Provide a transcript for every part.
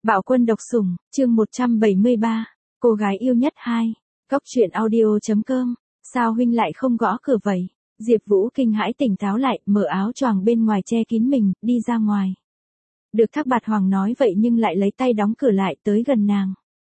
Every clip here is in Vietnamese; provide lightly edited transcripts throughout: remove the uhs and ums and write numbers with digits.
Bạo quân độc sủng, chương 173, cô gái yêu nhất 2. Cóc truyện audio.com. Sao huynh lại không gõ cửa vậy? Diệp Vũ kinh hãi tỉnh táo lại, mở áo choàng bên ngoài che kín mình, đi ra ngoài. Được Thác Bạt Hoàng nói vậy nhưng lại lấy tay đóng cửa lại tới gần nàng.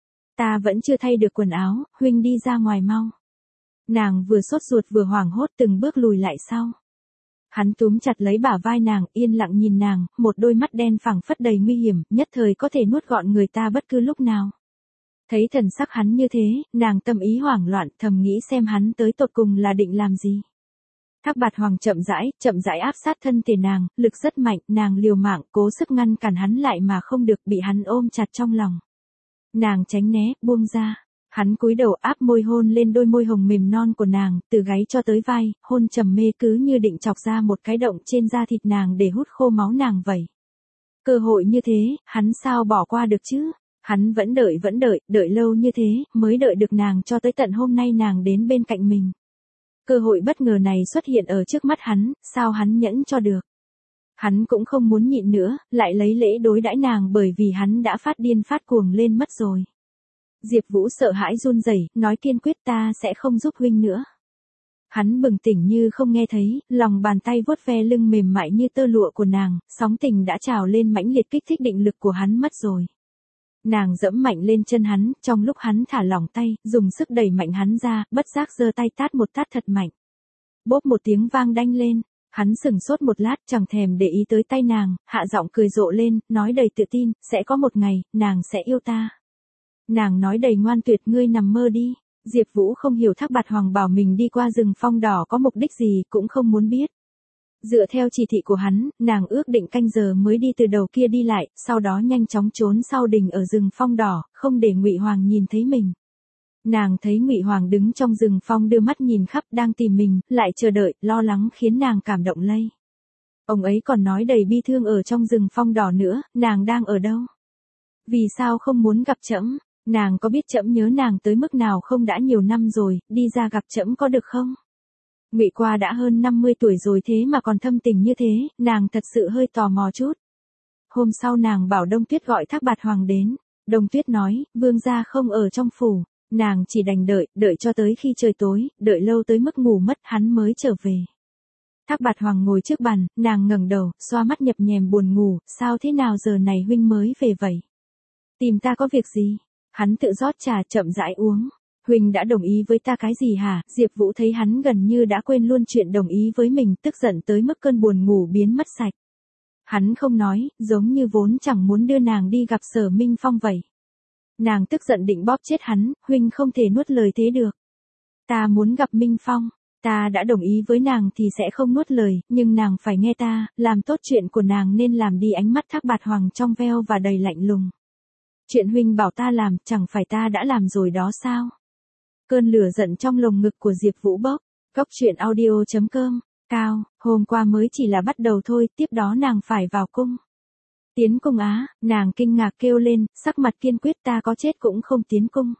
Ta vẫn chưa thay được quần áo, huynh đi ra ngoài mau. Nàng vừa sốt ruột vừa hoảng hốt từng bước lùi lại sau. Hắn túm chặt lấy bả vai nàng, yên lặng nhìn nàng, một đôi mắt đen phẳng phất đầy nguy hiểm, nhất thời có thể nuốt gọn người ta bất cứ lúc nào. Thấy thần sắc hắn như thế, nàng tâm ý hoảng loạn, thầm nghĩ xem hắn tới tột cùng là định làm gì. Thác Bạt Hoàng chậm rãi áp sát thân thể nàng, lực rất mạnh, nàng liều mạng, cố sức ngăn cản hắn lại mà không được, bị hắn ôm chặt trong lòng. Nàng tránh né, buông ra. Hắn cúi đầu áp môi hôn lên đôi môi hồng mềm non của nàng, từ gáy cho tới vai, hôn trầm mê cứ như định chọc ra một cái động trên da thịt nàng để hút khô máu nàng vậy. Cơ hội như thế, hắn sao bỏ qua được chứ? Hắn vẫn đợi lâu như thế, mới đợi được nàng cho tới tận hôm nay nàng đến bên cạnh mình. Cơ hội bất ngờ này xuất hiện ở trước mắt hắn, sao hắn nhẫn cho được? Hắn cũng không muốn nhịn nữa, lại lấy lễ đối đãi nàng bởi vì hắn đã phát điên phát cuồng lên mất rồi. Diệp Vũ sợ hãi run rẩy, nói kiên quyết ta sẽ không giúp huynh nữa. Hắn bừng tỉnh như không nghe thấy, lòng bàn tay vuốt ve lưng mềm mại như tơ lụa của nàng, sóng tình đã trào lên mãnh liệt kích thích định lực của hắn mất rồi. Nàng giẫm mạnh lên chân hắn, trong lúc hắn thả lỏng tay, dùng sức đẩy mạnh hắn ra, bất giác giơ tay tát một tát thật mạnh. Bốp một tiếng vang đanh lên, hắn sững sốt một lát chẳng thèm để ý tới tay nàng, hạ giọng cười rộ lên, nói đầy tự tin, sẽ có một ngày, nàng sẽ yêu ta. Nàng nói đầy ngoan tuyệt, ngươi nằm mơ đi. Diệp Vũ không hiểu Thác Bạt Hoàng bảo mình đi qua rừng phong đỏ có mục đích gì, cũng không muốn biết. Dựa theo chỉ thị của hắn, nàng ước định canh giờ mới đi từ đầu kia đi lại, sau đó nhanh chóng trốn sau đình ở rừng phong đỏ, không để Ngụy Hoàng nhìn thấy mình. Nàng thấy Ngụy Hoàng đứng trong rừng phong đưa mắt nhìn khắp đang tìm mình, lại chờ đợi, lo lắng khiến nàng cảm động lây. Ông ấy còn nói đầy bi thương ở trong rừng phong đỏ nữa, nàng đang ở đâu? Vì sao không muốn gặp trẫm? Nàng có biết trẫm nhớ nàng tới mức nào không, đã nhiều năm rồi, đi ra gặp trẫm có được không? Ngụy Qua đã hơn 50 tuổi rồi thế mà còn thâm tình như thế, nàng thật sự hơi tò mò chút. Hôm sau nàng bảo Đông Tuyết gọi Thác Bạt Hoàng đến. Đông Tuyết nói, vương gia không ở trong phủ. Nàng chỉ đành đợi cho tới khi trời tối, đợi lâu tới mức ngủ mất hắn mới trở về. Thác Bạt Hoàng ngồi trước bàn, nàng ngẩng đầu, xoa mắt nhập nhèm buồn ngủ, sao thế nào giờ này huynh mới về vậy? Tìm ta có việc gì? Hắn tự rót trà chậm rãi uống. Huynh đã đồng ý với ta cái gì hả? Diệp Vũ thấy hắn gần như đã quên luôn chuyện đồng ý với mình, tức giận tới mức cơn buồn ngủ biến mất sạch. Hắn không nói, giống như vốn chẳng muốn đưa nàng đi gặp Sở Minh Phong vậy. Nàng tức giận định bóp chết hắn, huynh không thể nuốt lời thế được. Ta muốn gặp Minh Phong, ta đã đồng ý với nàng thì sẽ không nuốt lời, nhưng nàng phải nghe ta, làm tốt chuyện của nàng nên làm đi. Ánh mắt Thác Bạt Hoàng trong veo và đầy lạnh lùng. Chuyện huynh bảo ta làm, chẳng phải ta đã làm rồi đó sao? Cơn lửa giận trong lồng ngực của Diệp Vũ bốc. Cóc truyện audio.com. Cao, hôm qua mới chỉ là bắt đầu thôi, tiếp đó nàng phải vào cung. Tiến cung á? Nàng kinh ngạc kêu lên, sắc mặt kiên quyết, ta có chết cũng không tiến cung.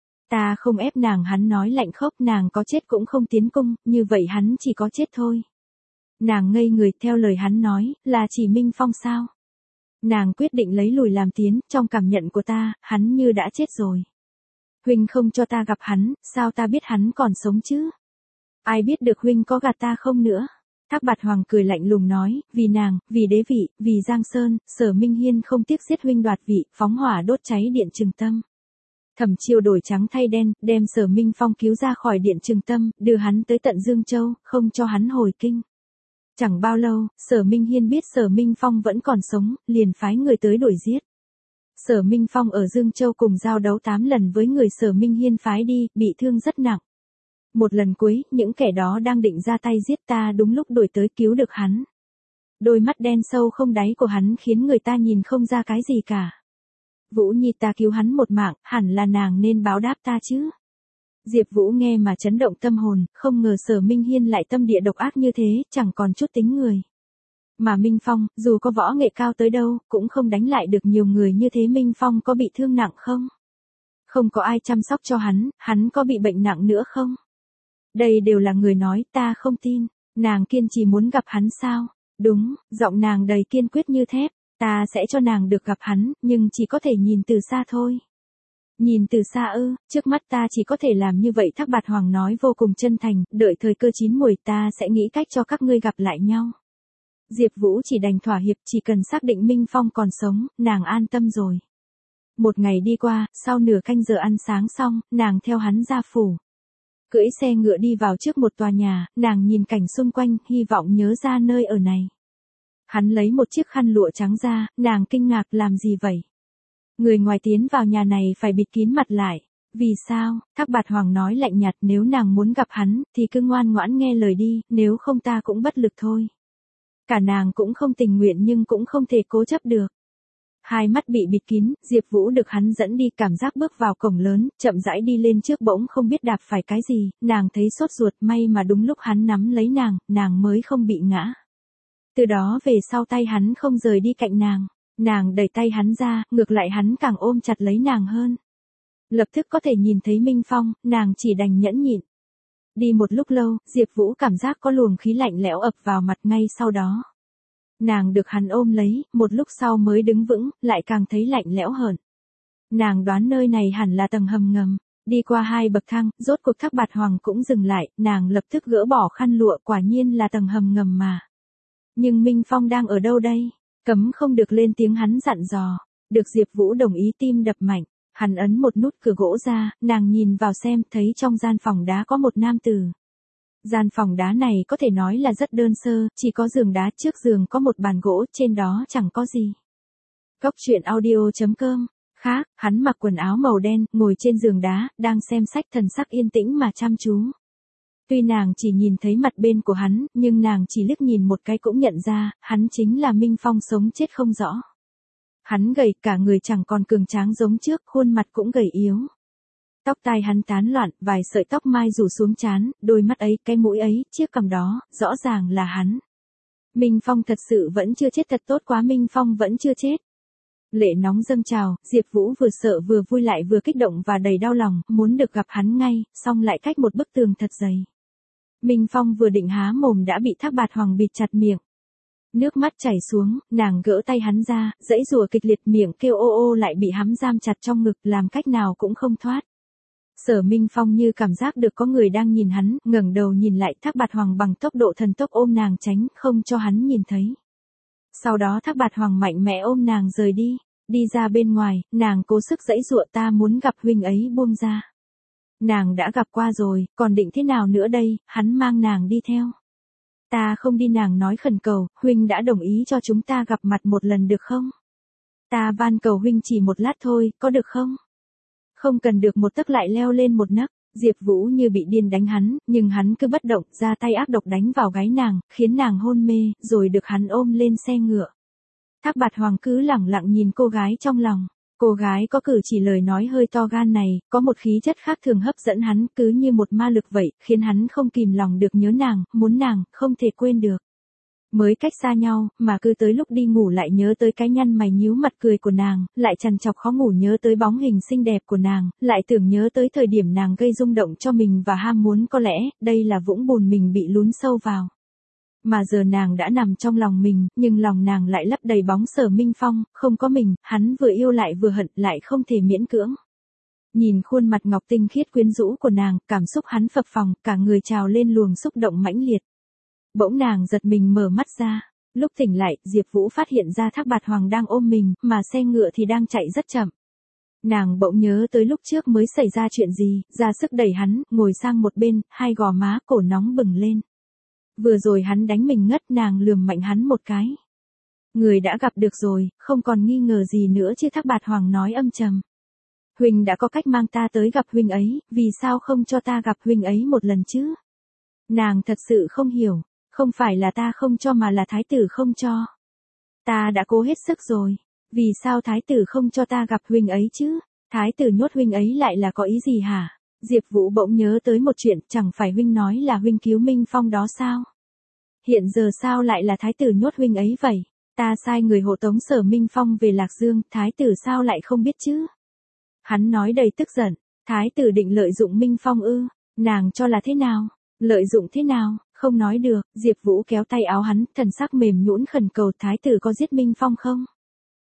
Ta không ép nàng, hắn nói lạnh khốc, nàng có chết cũng không tiến cung, như vậy hắn chỉ có chết thôi. Nàng ngây người, theo lời hắn nói, là chỉ Minh Phong sao? Nàng quyết định lấy lùi làm tiến, trong cảm nhận của ta, hắn như đã chết rồi. Huynh không cho ta gặp hắn, sao ta biết hắn còn sống chứ? Ai biết được huynh có gạt ta không nữa? Thác Bạt Hoàng cười lạnh lùng nói, vì nàng, vì đế vị, vì Giang Sơn, Sở Minh Hiên không tiếc giết huynh đoạt vị, phóng hỏa đốt cháy Điện Trường Tâm. Thẩm Chiêu đổi trắng thay đen, đem Sở Minh Phong cứu ra khỏi Điện Trường Tâm, đưa hắn tới tận Dương Châu, không cho hắn hồi kinh. Chẳng bao lâu, Sở Minh Hiên biết Sở Minh Phong vẫn còn sống, liền phái người tới đuổi giết. Sở Minh Phong ở Dương Châu cùng giao đấu 8 lần với người Sở Minh Hiên phái đi, bị thương rất nặng. Một lần cuối, những kẻ đó đang định ra tay giết ta đúng lúc đuổi tới cứu được hắn. Đôi mắt đen sâu không đáy của hắn khiến người ta nhìn không ra cái gì cả. Vũ Nhi, ta cứu hắn một mạng, hẳn là nàng nên báo đáp ta chứ. Diệp Vũ nghe mà chấn động tâm hồn, không ngờ Sở Minh Hiên lại tâm địa độc ác như thế, chẳng còn chút tính người. Mà Minh Phong, dù có võ nghệ cao tới đâu, cũng không đánh lại được nhiều người như thế. Minh Phong có bị thương nặng không? Không có ai chăm sóc cho hắn có bị bệnh nặng nữa không? Đây đều là người nói, ta không tin. Nàng kiên trì muốn gặp hắn sao? Đúng, giọng nàng đầy kiên quyết như thép. Ta sẽ cho nàng được gặp hắn, nhưng chỉ có thể nhìn từ xa thôi. Nhìn từ xa ư, trước mắt ta chỉ có thể làm như vậy. Thác Bạt Hoàng nói vô cùng chân thành, đợi thời cơ chín muồi ta sẽ nghĩ cách cho các ngươi gặp lại nhau. Diệp Vũ chỉ đành thỏa hiệp, chỉ cần xác định Minh Phong còn sống, nàng an tâm rồi. Một ngày đi qua, sau nửa canh giờ ăn sáng xong, nàng theo hắn ra phủ. Cưỡi xe ngựa đi vào trước một tòa nhà, nàng nhìn cảnh xung quanh, hy vọng nhớ ra nơi ở này. Hắn lấy một chiếc khăn lụa trắng ra, nàng kinh ngạc, làm gì vậy? Người ngoài tiến vào nhà này phải bịt kín mặt lại. Vì sao? Thác Bạt Hoàng nói lạnh nhạt, nếu nàng muốn gặp hắn, thì cứ ngoan ngoãn nghe lời đi, nếu không ta cũng bất lực thôi. Cả nàng cũng không tình nguyện nhưng cũng không thể cố chấp được. Hai mắt bị bịt kín, Diệp Vũ được hắn dẫn đi, cảm giác bước vào cổng lớn, chậm rãi đi lên trước bỗng không biết đạp phải cái gì, nàng thấy sốt ruột, may mà đúng lúc hắn nắm lấy nàng mới không bị ngã. Từ đó về sau tay hắn không rời đi cạnh nàng đẩy tay hắn ra, ngược lại hắn càng ôm chặt lấy nàng hơn. Lập tức có thể nhìn thấy Minh Phong, nàng chỉ đành nhẫn nhịn. Đi một lúc lâu, Diệp Vũ cảm giác có luồng khí lạnh lẽo ập vào mặt ngay sau đó. Nàng được hắn ôm lấy, một lúc sau mới đứng vững, lại càng thấy lạnh lẽo hơn. Nàng đoán nơi này hẳn là tầng hầm ngầm. Đi qua 2 bậc thang, rốt cuộc Thác Bạt Hoàng cũng dừng lại, nàng lập tức gỡ bỏ khăn lụa, quả nhiên là tầng hầm ngầm mà. Nhưng Minh Phong đang ở đâu đây? Cấm không được lên tiếng, hắn dặn dò. Được Diệp Vũ đồng ý, tim đập mạnh. Hắn ấn một nút cửa gỗ ra, nàng nhìn vào xem, thấy trong gian phòng đá có một nam tử. Gian phòng đá này có thể nói là rất đơn sơ, chỉ có giường đá, trước giường có một bàn gỗ, trên đó chẳng có gì. Góc truyện audio.com. Khác, hắn mặc quần áo màu đen, ngồi trên giường đá, đang xem sách, thần sắc yên tĩnh mà chăm chú. Tuy nàng chỉ nhìn thấy mặt bên của hắn, nhưng nàng chỉ liếc nhìn một cái cũng nhận ra, hắn chính là Minh Phong sống chết không rõ. Hắn gầy, cả người chẳng còn cường tráng giống trước, khuôn mặt cũng gầy yếu. Tóc tai hắn tán loạn, vài sợi tóc mai rủ xuống trán, đôi mắt ấy, cái mũi ấy, chiếc cằm đó, rõ ràng là hắn. Minh Phong thật sự vẫn chưa chết, thật tốt quá, Minh Phong vẫn chưa chết. Lệ nóng dâng trào, Diệp Vũ vừa sợ vừa vui, lại vừa kích động và đầy đau lòng, muốn được gặp hắn ngay, song lại cách một bức tường thật dày. Minh Phong vừa định há mồm đã bị Thác Bạt Hoàng bịt chặt miệng. Nước mắt chảy xuống, nàng gỡ tay hắn ra, giãy giụa kịch liệt, miệng kêu ô ô lại bị hắn giam chặt trong ngực, làm cách nào cũng không thoát. Sở Minh Phong như cảm giác được có người đang nhìn hắn, ngẩng đầu nhìn lại, Thác Bạt Hoàng bằng tốc độ thần tốc ôm nàng tránh, không cho hắn nhìn thấy. Sau đó Thác Bạt Hoàng mạnh mẽ ôm nàng rời đi. Đi ra bên ngoài, nàng cố sức giãy giụa, ta muốn gặp huynh ấy, buông ra. Nàng đã gặp qua rồi, còn định thế nào nữa đây, hắn mang nàng đi theo. Ta không đi, nàng nói khẩn cầu, huynh đã đồng ý cho chúng ta gặp mặt một lần được không? Ta van cầu huynh chỉ một lát thôi, có được không? Không cần được một tấc lại leo lên một nấc. Diệp Vũ như bị điên đánh hắn, nhưng hắn cứ bất động, ra tay ác độc đánh vào gáy nàng, khiến nàng hôn mê, rồi được hắn ôm lên xe ngựa. Thác Bạt Hoàng cứ lẳng lặng nhìn cô gái trong lòng. Cô gái có cử chỉ lời nói hơi to gan này, có một khí chất khác thường hấp dẫn hắn, cứ như một ma lực vậy, khiến hắn không kìm lòng được nhớ nàng, muốn nàng, không thể quên được. Mới cách xa nhau, mà cứ tới lúc đi ngủ lại nhớ tới cái nhăn mày nhíu mặt cười của nàng, lại trằn trọc khó ngủ nhớ tới bóng hình xinh đẹp của nàng, lại tưởng nhớ tới thời điểm nàng gây rung động cho mình và ham muốn, có lẽ, đây là vũng bùn mình bị lún sâu vào. Mà giờ nàng đã nằm trong lòng mình, nhưng lòng nàng lại lấp đầy bóng Sở Minh Phong, không có mình, hắn vừa yêu lại vừa hận, lại không thể miễn cưỡng. Nhìn khuôn mặt ngọc tinh khiết quyến rũ của nàng, cảm xúc hắn phập phồng, cả người trào lên luồng xúc động mãnh liệt. Bỗng nàng giật mình mở mắt ra, lúc tỉnh lại, Diệp Vũ phát hiện ra Thác Bạt Hoàng đang ôm mình, mà xe ngựa thì đang chạy rất chậm. Nàng bỗng nhớ tới lúc trước mới xảy ra chuyện gì, ra sức đẩy hắn, ngồi sang một bên, hai gò má, cổ nóng bừng lên. Vừa rồi hắn đánh mình ngất, nàng lườm mạnh hắn một cái. Người đã gặp được rồi, không còn nghi ngờ gì nữa chứ, Thác Bạt Hoàng nói âm trầm. Huynh đã có cách mang ta tới gặp huynh ấy, vì sao không cho ta gặp huynh ấy một lần chứ? Nàng thật sự không hiểu, không phải là ta không cho mà là thái tử không cho. Ta đã cố hết sức rồi, vì sao thái tử không cho ta gặp huynh ấy chứ? Thái tử nhốt huynh ấy lại là có ý gì hả? Diệp Vũ bỗng nhớ tới một chuyện, chẳng phải huynh nói là huynh cứu Minh Phong đó sao? Hiện giờ sao lại là thái tử nhốt huynh ấy vậy? Ta sai người hộ tống Sở Minh Phong về Lạc Dương, thái tử sao lại không biết chứ? Hắn nói đầy tức giận, thái tử định lợi dụng Minh Phong ư? Nàng cho là thế nào? Lợi dụng thế nào? Không nói được, Diệp Vũ kéo tay áo hắn, thần sắc mềm nhũn khẩn cầu, thái tử có giết Minh Phong không?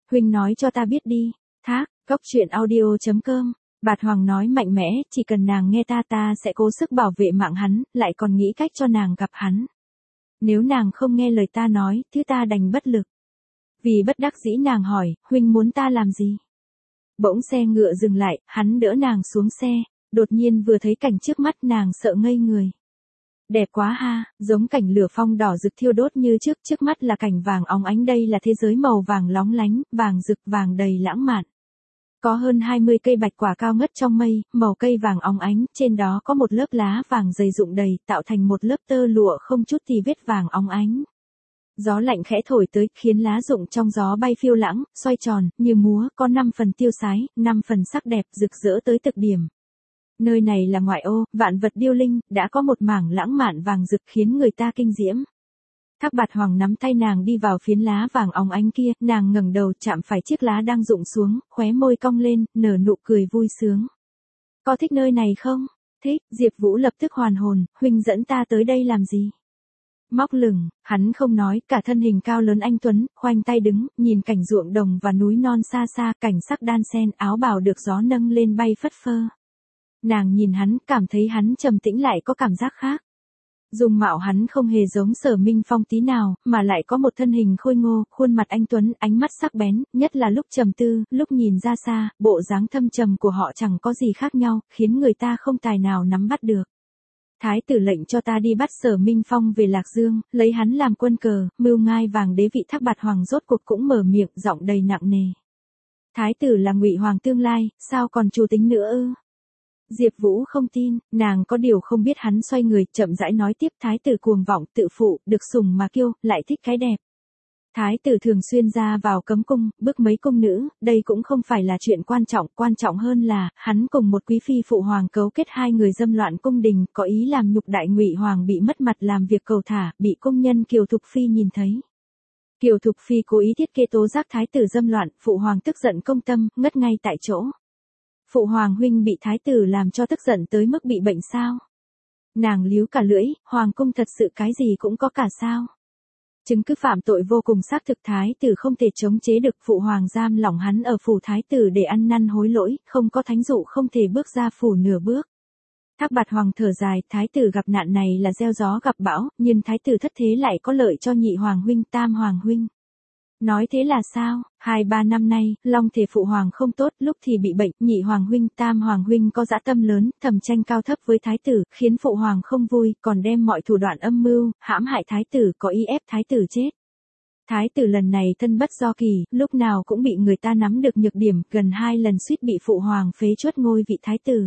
Huynh nói cho ta biết đi. Thác, Cốc truyện audio.com. Bạt Hoàng nói mạnh mẽ, chỉ cần nàng nghe ta sẽ cố sức bảo vệ mạng hắn, lại còn nghĩ cách cho nàng gặp hắn. Nếu nàng không nghe lời ta nói, thứ ta đành bất lực. Vì bất đắc dĩ nàng hỏi, huynh muốn ta làm gì? Bỗng xe ngựa dừng lại, hắn đỡ nàng xuống xe, đột nhiên vừa thấy cảnh trước mắt nàng sợ ngây người. Đẹp quá ha, giống cảnh lửa phong đỏ rực thiêu đốt như trước mắt là cảnh vàng óng ánh, đây là thế giới màu vàng lóng lánh, vàng rực vàng đầy lãng mạn. Có hơn 20 cây bạch quả cao ngất trong mây, màu cây vàng óng ánh, trên đó có một lớp lá vàng dày rụng đầy, tạo thành một lớp tơ lụa không chút tì vết vàng óng ánh. Gió lạnh khẽ thổi tới, khiến lá rụng trong gió bay phiêu lãng, xoay tròn, như múa, có 5 phần tiêu sái, 5 phần sắc đẹp, rực rỡ tới cực điểm. Nơi này là ngoại ô, vạn vật điêu linh, đã có một mảng lãng mạn vàng rực khiến người ta kinh diễm. Thác Bạt Hoàng nắm tay nàng đi vào phiến lá vàng óng ánh kia, nàng ngẩng đầu chạm phải chiếc lá đang rụng xuống, khóe môi cong lên, nở nụ cười vui sướng. Có thích nơi này không? Thích, Diệp Vũ lập tức hoàn hồn, huynh dẫn ta tới đây làm gì? Móc lửng, hắn không nói, cả thân hình cao lớn anh tuấn, khoanh tay đứng, nhìn cảnh ruộng đồng và núi non xa xa, cảnh sắc đan xen, áo bào được gió nâng lên bay phất phơ. Nàng nhìn hắn, cảm thấy hắn trầm tĩnh lại có cảm giác khác. Dung mạo hắn không hề giống Sở Minh Phong tí nào, mà lại có một thân hình khôi ngô, khuôn mặt anh tuấn, ánh mắt sắc bén, nhất là lúc trầm tư, lúc nhìn ra xa, bộ dáng thâm trầm của họ chẳng có gì khác nhau, khiến người ta không tài nào nắm bắt được. Thái tử lệnh cho ta đi bắt Sở Minh Phong về Lạc Dương, lấy hắn làm quân cờ, mưu ngai vàng đế vị. Thác Bạt Hoàng rốt cuộc cũng mở miệng, giọng đầy nặng nề. Thái tử là Ngụy Hoàng tương lai, sao còn chủ tính nữa ư? Diệp Vũ không tin, nàng có điều không biết hắn xoay người, chậm rãi nói tiếp, thái tử cuồng vọng, tự phụ, được sủng mà kiêu, lại thích cái đẹp. Thái tử thường xuyên ra vào cấm cung, bước mấy cung nữ, đây cũng không phải là chuyện quan trọng hơn là, hắn cùng một quý phi phụ hoàng cấu kết hai người dâm loạn cung đình, có ý làm nhục đại Ngụy Hoàng bị mất mặt làm việc cầu thả, bị công nhân Kiều Thục Phi nhìn thấy. Kiều Thục Phi cố ý thiết kế tố giác thái tử dâm loạn, phụ hoàng tức giận công tâm, ngất ngay tại chỗ. Phụ hoàng huynh bị thái tử làm cho tức giận tới mức bị bệnh sao? Nàng líu cả lưỡi, hoàng cung thật sự cái gì cũng có cả sao? Chứng cứ phạm tội vô cùng xác thực, thái tử không thể chống chế được, phụ hoàng giam lỏng hắn ở phủ thái tử để ăn năn hối lỗi, không có thánh dụ không thể bước ra phủ nửa bước. Thác Bạt Hoàng thở dài, thái tử gặp nạn này là gieo gió gặp bão, nhưng thái tử thất thế lại có lợi cho nhị hoàng huynh, tam hoàng huynh. Nói thế là sao? 2-3 năm nay, long thể phụ hoàng không tốt, lúc thì bị bệnh, nhị hoàng huynh, tam hoàng huynh có dã tâm lớn, thầm tranh cao thấp với thái tử, khiến phụ hoàng không vui, còn đem mọi thủ đoạn âm mưu, hãm hại thái tử, có ý ép thái tử chết. Thái tử lần này thân bất do kỳ, lúc nào cũng bị người ta nắm được nhược điểm, gần 2 lần suýt bị phụ hoàng phế truất ngôi vị thái tử.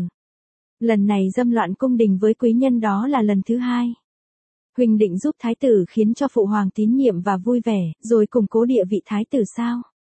Lần này dâm loạn cung đình với quý nhân đó là lần thứ 2. Huynh định giúp thái tử khiến cho phụ hoàng tín nhiệm và vui vẻ, rồi củng cố địa vị thái tử sao?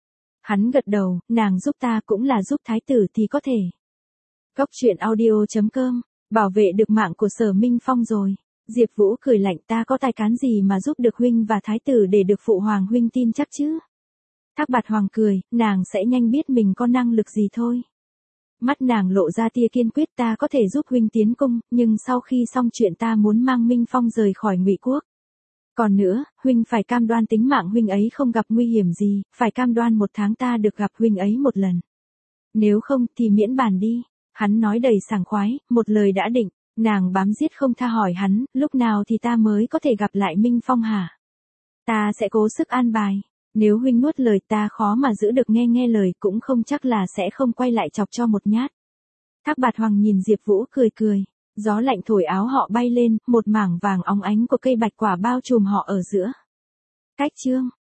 Hắn gật đầu, nàng giúp ta cũng là giúp thái tử thì có thể. Cốc truyện audio.com, bảo vệ được mạng của Sở Minh Phong rồi. Diệp Vũ cười lạnh, ta có tài cán gì mà giúp được huynh và thái tử để được phụ hoàng huynh tin chắc chứ? Thác Bạt Hoàng cười, nàng sẽ nhanh biết mình có năng lực gì thôi. Mắt nàng lộ ra tia kiên quyết, ta có thể giúp huynh tiến cung, nhưng sau khi xong chuyện ta muốn mang Minh Phong rời khỏi Ngụy quốc. Còn nữa, huynh phải cam đoan tính mạng huynh ấy không gặp nguy hiểm gì, phải cam đoan 1 tháng ta được gặp huynh ấy 1 lần. Nếu không thì miễn bàn đi. Hắn nói đầy sảng khoái, một lời đã định, nàng bám giết không tha hỏi hắn, lúc nào thì ta mới có thể gặp lại Minh Phong hả? Ta sẽ cố sức an bài. Nếu huynh nuốt lời ta khó mà giữ được, nghe lời cũng không chắc là sẽ không quay lại chọc cho một nhát. Thác Bạt Hoàng nhìn Diệp Vũ cười. Gió lạnh thổi áo họ bay lên, một mảng vàng óng ánh của cây bạch quả bao trùm họ ở giữa. Cách chương